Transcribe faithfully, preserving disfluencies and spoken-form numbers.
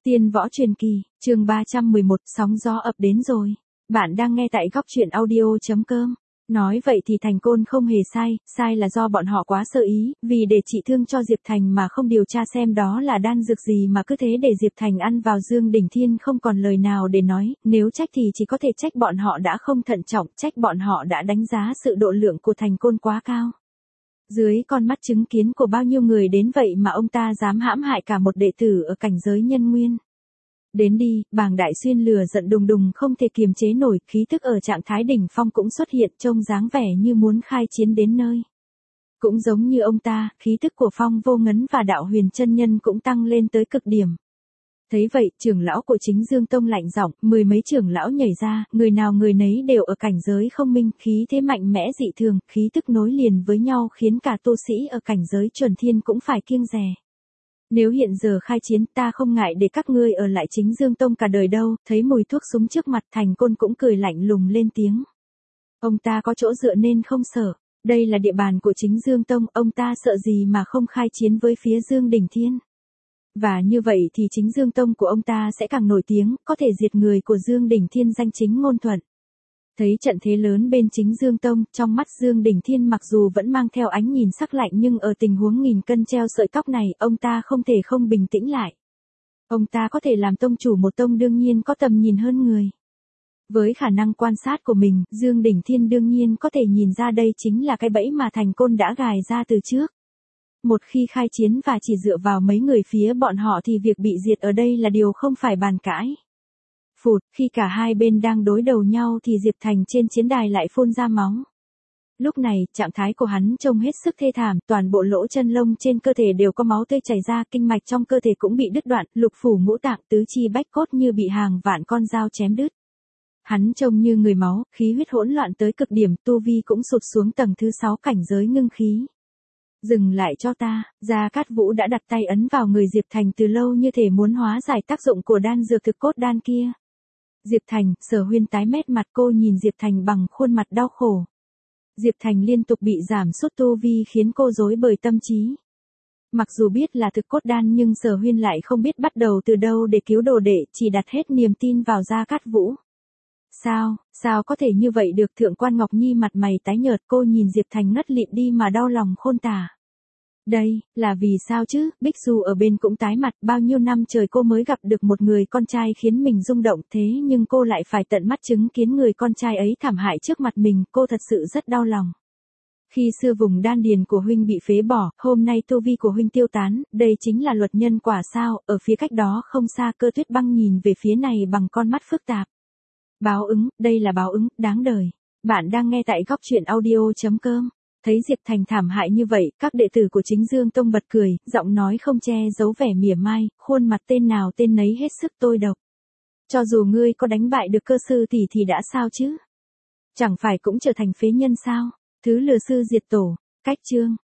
Tiên võ truyền kỳ, chương ba trăm mười một, sóng gió ập đến rồi. Bạn đang nghe tại góc truyện audio.com. Nói vậy thì Thành Côn không hề sai, sai là do bọn họ quá sơ ý, vì để trị thương cho Diệp Thành mà không điều tra xem đó là đan dược gì mà cứ thế để Diệp Thành ăn vào. Dương Đỉnh Thiên không còn lời nào để nói, nếu trách thì chỉ có thể trách bọn họ đã không thận trọng, trách bọn họ đã đánh giá sự độ lượng của Thành Côn quá cao. Dưới con mắt chứng kiến của bao nhiêu người đến vậy mà ông ta dám hãm hại cả một đệ tử ở cảnh giới nhân nguyên. Đến đi, Bàng Đại Xuyên lừa giận đùng đùng không thể kiềm chế nổi, khí tức ở trạng thái đỉnh phong cũng xuất hiện, trông dáng vẻ như muốn khai chiến đến nơi. Cũng giống như ông ta, khí tức của Phong Vô Ngấn và Đạo Huyền chân nhân cũng tăng lên tới cực điểm. Thấy vậy, trưởng lão của Chính Dương Tông lạnh giọng, mười mấy trưởng lão nhảy ra, người nào người nấy đều ở cảnh giới không minh, khí thế mạnh mẽ dị thường, khí tức nối liền với nhau khiến cả tu sĩ ở cảnh giới chuẩn thiên cũng phải kiêng dè. Nếu hiện giờ khai chiến, ta không ngại để các ngươi ở lại Chính Dương Tông cả đời đâu. Thấy mùi thuốc súng trước mặt, Thành Côn cũng cười lạnh lùng lên tiếng. Ông ta có chỗ dựa nên không sợ, đây là địa bàn của Chính Dương Tông, ông ta sợ gì mà không khai chiến với phía Dương Đỉnh Thiên. Và như vậy thì Chính Dương Tông của ông ta sẽ càng nổi tiếng, có thể diệt người của Dương Đỉnh Thiên danh chính ngôn thuận. Thấy trận thế lớn bên Chính Dương Tông, trong mắt Dương Đỉnh Thiên mặc dù vẫn mang theo ánh nhìn sắc lạnh nhưng ở tình huống nghìn cân treo sợi tóc này, ông ta không thể không bình tĩnh lại. Ông ta có thể làm tông chủ một tông đương nhiên có tầm nhìn hơn người. Với khả năng quan sát của mình, Dương Đỉnh Thiên đương nhiên có thể nhìn ra đây chính là cái bẫy mà Thành Côn đã gài ra từ trước. Một khi khai chiến và chỉ dựa vào mấy người phía bọn họ thì việc bị diệt ở đây là điều không phải bàn cãi. Phụt, khi cả hai bên đang đối đầu nhau thì Diệp Thành trên chiến đài lại phun ra máu. Lúc này, trạng thái của hắn trông hết sức thê thảm, toàn bộ lỗ chân lông trên cơ thể đều có máu tươi chảy ra, kinh mạch trong cơ thể cũng bị đứt đoạn, lục phủ ngũ tạng, tứ chi bách cốt như bị hàng vạn con dao chém đứt. Hắn trông như người máu, khí huyết hỗn loạn tới cực điểm, tu vi cũng sụt xuống tầng thứ sáu cảnh giới ngưng khí. Dừng lại cho ta, Gia Cát Vũ đã đặt tay ấn vào người Diệp Thành từ lâu như thể muốn hóa giải tác dụng của đan dược thực cốt đan kia. Diệp Thành, Sở Huyên tái mét mặt, cô nhìn Diệp Thành bằng khuôn mặt đau khổ. Diệp Thành liên tục bị giảm sút tu vi khiến cô rối bời tâm trí. Mặc dù biết là thực cốt đan nhưng Sở Huyên lại không biết bắt đầu từ đâu để cứu đồ đệ, chỉ đặt hết niềm tin vào Gia Cát Vũ. Sao, sao có thể như vậy được? Thượng quan Ngọc Nhi mặt mày tái nhợt, cô nhìn Diệp Thành ngất lịm đi mà đau lòng khôn tả. Đây, là vì sao chứ? Bích Du ở bên cũng tái mặt, bao nhiêu năm trời cô mới gặp được một người con trai khiến mình rung động, thế nhưng cô lại phải tận mắt chứng kiến người con trai ấy thảm hại trước mặt mình, cô thật sự rất đau lòng. Khi xưa vùng đan điền của huynh bị phế bỏ, hôm nay tu vi của huynh tiêu tán, đây chính là luật nhân quả sao? Ở phía cách đó không xa, Cơ Tuyết Băng nhìn về phía này bằng con mắt phức tạp. Báo ứng, đây là báo ứng, đáng đời. Bạn đang nghe tại góc truyện audio.com. Thấy Diệp Thành thảm hại như vậy, các đệ tử của Chính Dương Tông bật cười, giọng nói không che giấu vẻ mỉa mai, khuôn mặt tên nào tên nấy hết sức tôi độc. Cho dù ngươi có đánh bại được Cơ sư tỷ thì đã sao chứ? Chẳng phải cũng trở thành phế nhân sao? Thứ lừa sư diệt tổ. Cách chương.